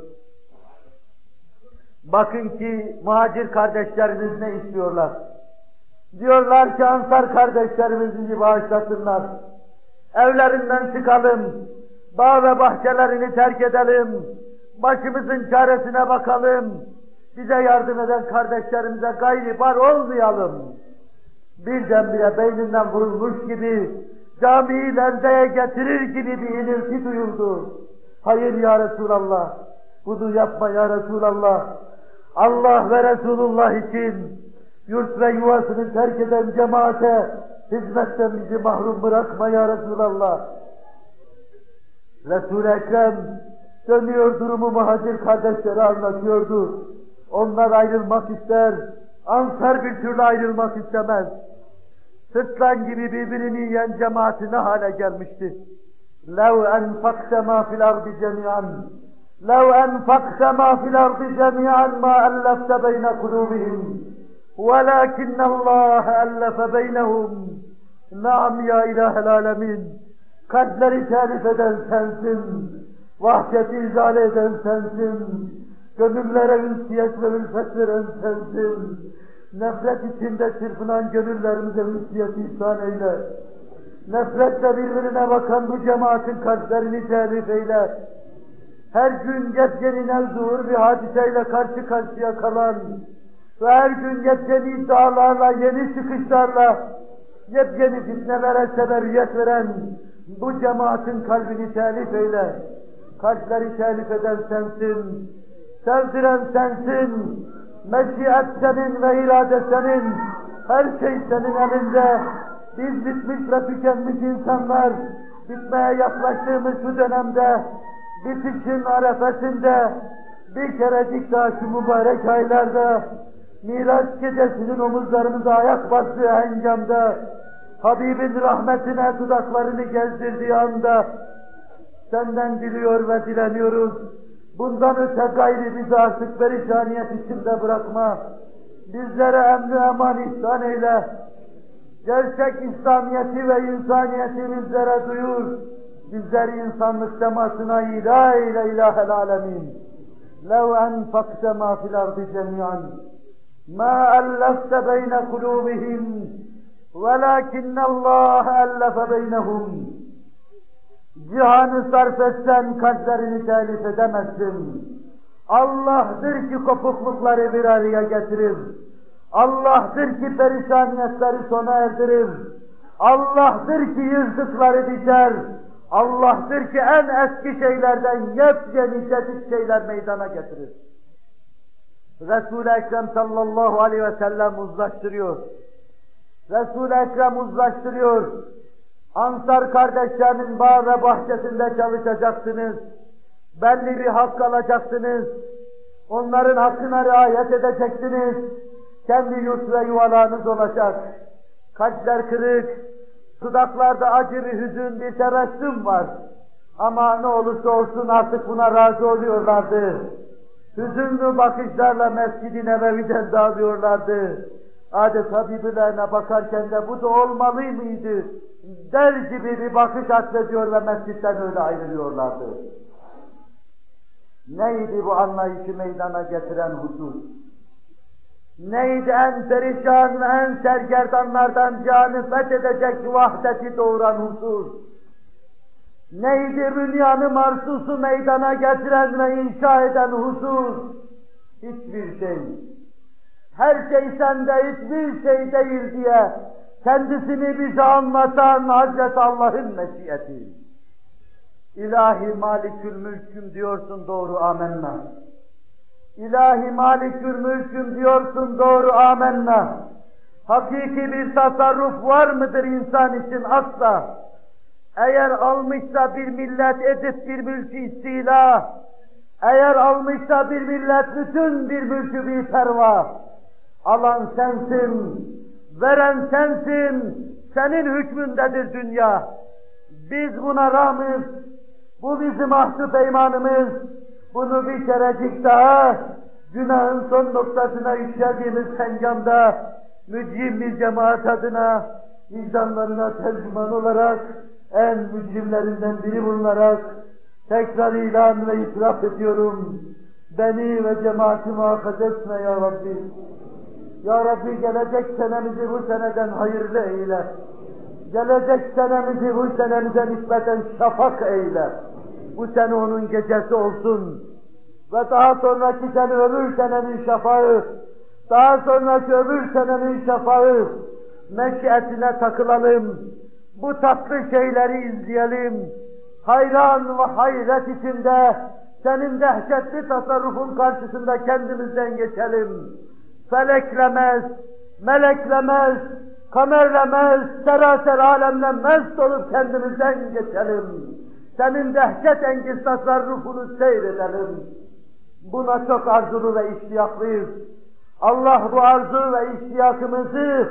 Speaker 2: Bakın ki muhacir kardeşlerimiz ne istiyorlar? Diyorlar ki Ansar kardeşlerimiz bizi bağışlasınlar. Evlerinden çıkalım, bağ ve bahçelerini terk edelim, başımızın çaresine bakalım, bize yardım eden kardeşlerimize gayri bar olmayalım. Birdenbire beyninden vurulmuş gibi, camiyi lerzeye getirir gibi bir inilti duyuldu. Hayır ya Resulallah, bunu yapma ya Resulallah. Allah ve Resulullah için yurt ve yuvasını terk eden cemaate hizmetten bizi mahrum bırakma ya Resulallah. Resul-i Ekrem dönüyor durumu muhacir kardeşlere anlatıyordu. Onlar ayrılmak ister, Ansar bir türlü ayrılmak istemez.
Speaker 3: sırtlan gibi birbirini yiyen cemaati ne hale gelmişti? لَوْ أَنْفَقْتَ مَا فِي الْأَرْضِ جَمِيعًا لَوْ أَنْفَقْتَ مَا فِي الْأَرْضِ جَمِيعًا مَا أَلَّفْتَ بَيْنَ قُلُوبِهِمْ وَلَكِنَّ اللّٰهَ أَلَّفَ بَيْنَهُمْ. Naam ya İlahel Alemin, kalpleri telif eden sensin, vahşeti izale eden sensin, gönüllere ünsiyet ve ülfet veren sensin, nefret içinde çırpınan gönüllerimize ünsiyet ihsan eyle. Nefretle birbirine bakan bu cemaatin kalplerini telif eyle. Her gün yepyeni nevzuhur bir hadiseyle karşı karşıya kalan ve her gün yepyeni iddialarla, yeni çıkışlarla, yepyeni fitnelere sebebiyet veren bu cemaatin kalbini telif eyle. Kalpleri telif eden sensin, sevdiren sensin, meşiyet senin ve irade senin, her şey senin elinde. Biz bitmiş ve tükenmiş insanlar, bitmeye yaklaştığımız şu dönemde, bitişin arefesinde, bir kerecik daha şu mübarek aylarda, Miraç gecesinin omuzlarımıza ayak bastığı hengamda, Habibin rahmetine dudaklarını gezdirdiği anda, senden diliyor ve dileniyoruz. Bundan öte gayri bizi artık perişaniyet içinde bırakma. Bizlere emri eman ihsan eyle. Gerçek İslamiyeti ve insaniyeti bizlere duyur. Bizleri insanlık semasına ila eyle ilahel alemin. لَوْ أَنْفَقْتَ مَا فِي الْأَرْضِ جَمِيعًا مَا أَلَّفْتَ بَيْنَ قُلُوبِهِمْ وَلَكِنَّ اللّٰهَ أَلَّفَ بَيْنَهُمْ. Cihanı sarf etsen kalplerini telif edemezsin. Allah'tır ki kopuklukları bir araya getirir. Allah'tır ki perişaniyetleri sona erdirir. Allah'tır ki yırtıkları diker. Allah'tır ki en eski şeylerden yepyeni cedid şeyler meydana getirir. Resul-i Ekrem sallallahu aleyhi ve sellem uzlaştırıyor. Resul-i Ekrem uzlaştırıyor. Ansar kardeşlerinin bağ ve bahçesinde çalışacaksınız. Belli bir hak alacaksınız. Onların hakkına riayet edeceksiniz. Kendi yurt ve yuvalarınız olacak. Kalpler kırık, dudaklarda acı bir hüzün, bir tebessüm var. Ama ne olursa olsun artık buna razı oluyorlardı. Hüzünlü bakışlarla Mescid-i Nebevi'den dağılıyorlardı. Adeta birbirlerine bakarken de bu da olmalı mıydı der gibi bir bakış atfediyor ve mescitten öyle ayrılıyorlardı. Neydi bu anlayışı meydana getiren husus? Neydi en perişan ve en sergerdanlardan canı fethedecek vahdeti doğuran husus? Neydi dünyanın marsusu meydana getiren ve inşa eden husus? Hiçbir şey. Her şey sende, hiçbir şey değil diye kendisini bize anlatan Hazreti Allah'ın meşiyeti. İlahi Malikül Mülküm diyorsun, doğru, amenna. İlahi Malikül Mülküm diyorsun, doğru, amenna. Hakiki bir tasarruf var mıdır insan için? Asla. Eğer almışsa bir millet edip bir mülkü istila, eğer almışsa bir millet bütün bir mülkü bir perva, alan sensin, veren sensin, senin hükmündedir dünya. Biz buna rağmen, bu bizim ahd-ı peymanımız, bunu bir kerecik daha günahın son noktasına yükseldiğimiz hengamda mücrim bir cemaat adına vicdanlarına tercüman olarak en mücrimlerinden biri bulunarak tekrar ilan ve itiraf ediyorum. Beni ve cemaati muhafaza etme ya Rabbi. Ya Rabbi, gelecek senemizi bu seneden hayırlı eyle. Gelecek senemizi bu senemize nispeten şafak eyle. Bu sene onun gecesi olsun. Ve daha sonraki sene öbür senenin şafağı, daha sonraki öbür senenin şafağı meşiyetine takılalım. Bu tatlı şeyleri izleyelim. Hayran ve hayret içinde senin dehşetli tasarrufun karşısında kendimizden geçelim. Feleklemez, meleklemez, kamerlemez, seraser alemle mest olup kendimizden geçelim. Senin dehşet engiz tasarrufunu seyredelim. Buna çok arzulu ve iştiyaklıyız. Allah bu arzu ve iştiyakımızı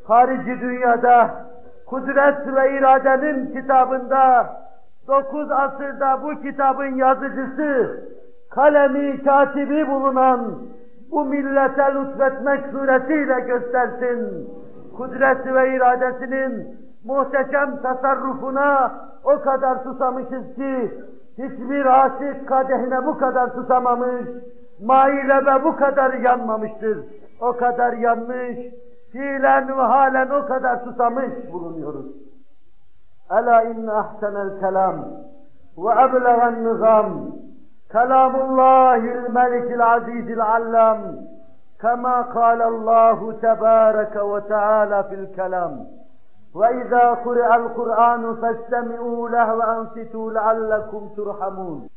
Speaker 3: harici dünyada Kudret ve İrade'nin kitabında dokuz asırda bu kitabın yazıcısı, kalemi katibi bulunan bu millete lütfetmek suretiyle göstersin. Kudret ve iradesinin muhteşem tasarrufuna o kadar susamışız ki hiçbir aşık kadehine bu kadar susamamış, mailebe bu kadar yanmamıştır. O kadar yanmış, fiilen ve halen o kadar susamış bulunuyoruz. Ela inne ahsenel kelam ve eblegan nizam kelamullahil melikil azizil allam kema kâlallahu tebâreke ve teâlâ fil kelam ve izâ kuri'al Kur'anu festemi'û leh ve ansitû leallekum turhamûn.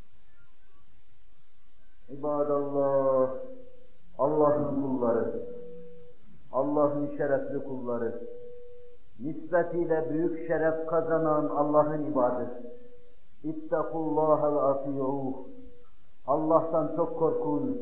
Speaker 3: İbadallah, Allah'ın kulları, Allah'ın şerefli kulları, nispetiyle büyük şeref kazanan Allah'ın ibadı. İttakullâhe ve ati'ûh. Allah'tan çok korkun.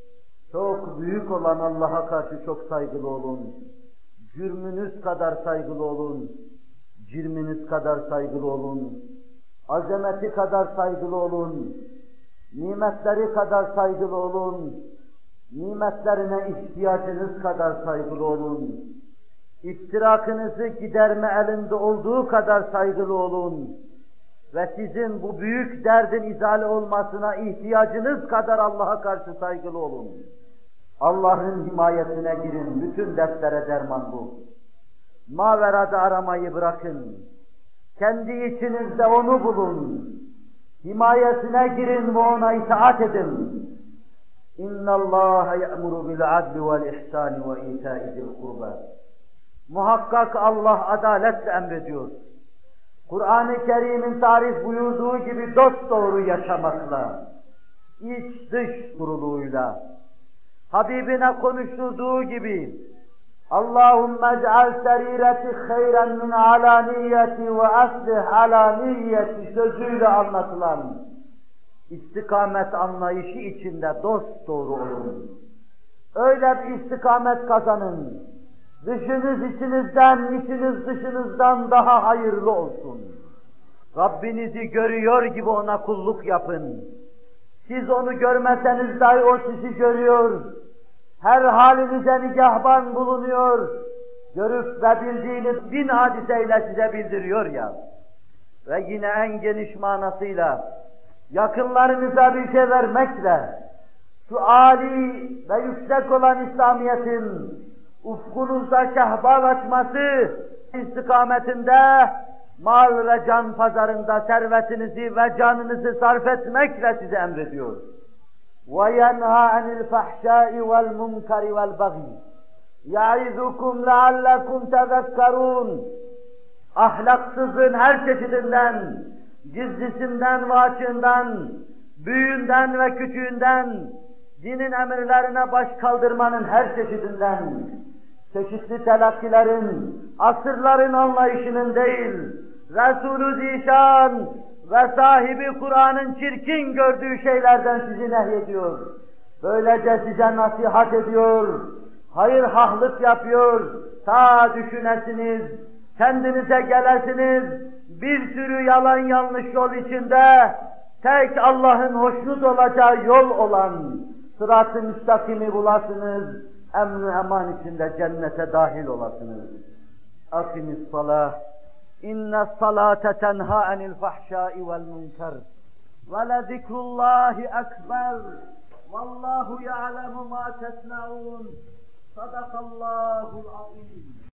Speaker 3: Çok büyük olan Allah'a karşı çok saygılı olun. Cürmünüz kadar saygılı olun. Cirminiz kadar saygılı olun. Azameti kadar saygılı olun. Nimetleri kadar saygılı olun. Nimetlerine ihtiyacınız kadar saygılı olun. İftirakınızı giderme elinde olduğu kadar saygılı olun. Ve sizin bu büyük derdin izale olmasına ihtiyacınız kadar Allah'a karşı saygılı olun. Allah'ın himayesine girin, bütün dertlere derman bu. Maverada aramayı bırakın. Kendi içinizde onu bulun. Himayesine girin ve ona itaat edin. اِنَّ اللّٰهَ يَأْمُرُ بِالْعَدْلِ وَالْاِحْسَانِ وَاِيْتَاءِ ذِي الْقُرْبَى. Muhakkak Allah adaletle emrediyor. Kur'an-ı Kerim'in tarif buyurduğu gibi dosdoğru yaşamakla, iç dış kuruluğuyla, Habibine konuşturduğu gibi Allahümme ec'al serireti hayren min alaniyeti ve aslih alaniyeti sözüyle anlatılan istikamet anlayışı içinde dosdoğru olun. Öyle bir istikamet kazanın. Dışınız içinizden, içiniz dışınızdan daha hayırlı olsun. Rabbinizi görüyor gibi ona kulluk yapın. Siz onu görmeseniz dahi o sizi görüyor. Her halinize nigahban bulunuyor. Görüp ve bildiğiniz bin hadiseyle size bildiriyor ya. Ve yine en geniş manasıyla yakınlarınıza bir şey vermekle şu âli ve yüksek olan İslamiyet'in ufkunuzda şehbal açması istikametinde mal ve can pazarında servetinizi ve canınızı sarf etmekle size emrediyor. وَيَنْهَا عَنِ الْفَحْشَاءِ وَالْمُنْكَرِ وَالْبَغْيِ يَعِذُكُمْ لَعَلَّكُمْ تَذَكَّرُونَ. Ahlaksızlığın her çeşidinden, gizlisinden ve açığından, büyüğünden ve küçüğünden, dinin emirlerine baş kaldırmanın her çeşidinden, çeşitli telakkilerin, asırların anlayışının değil, Resul-ü Zişan ve sahibi Kur'an'ın çirkin gördüğü şeylerden sizi nehyediyor. Böylece size nasihat ediyor, hayır hahlık yapıyor, ta düşünesiniz, kendinize gelesiniz, bir sürü yalan yanlış yol içinde, tek Allah'ın hoşnut olacağı yol olan sırat-ı müstakimi bulasınız, emn-i eman içinde cennete dahil olasınız. Akimis salah, inne salate tenha anil fahşai vel münker, ve le zikrullahi ekber, vallahu ya'lemu ma tesna'un, sadakallahul azim.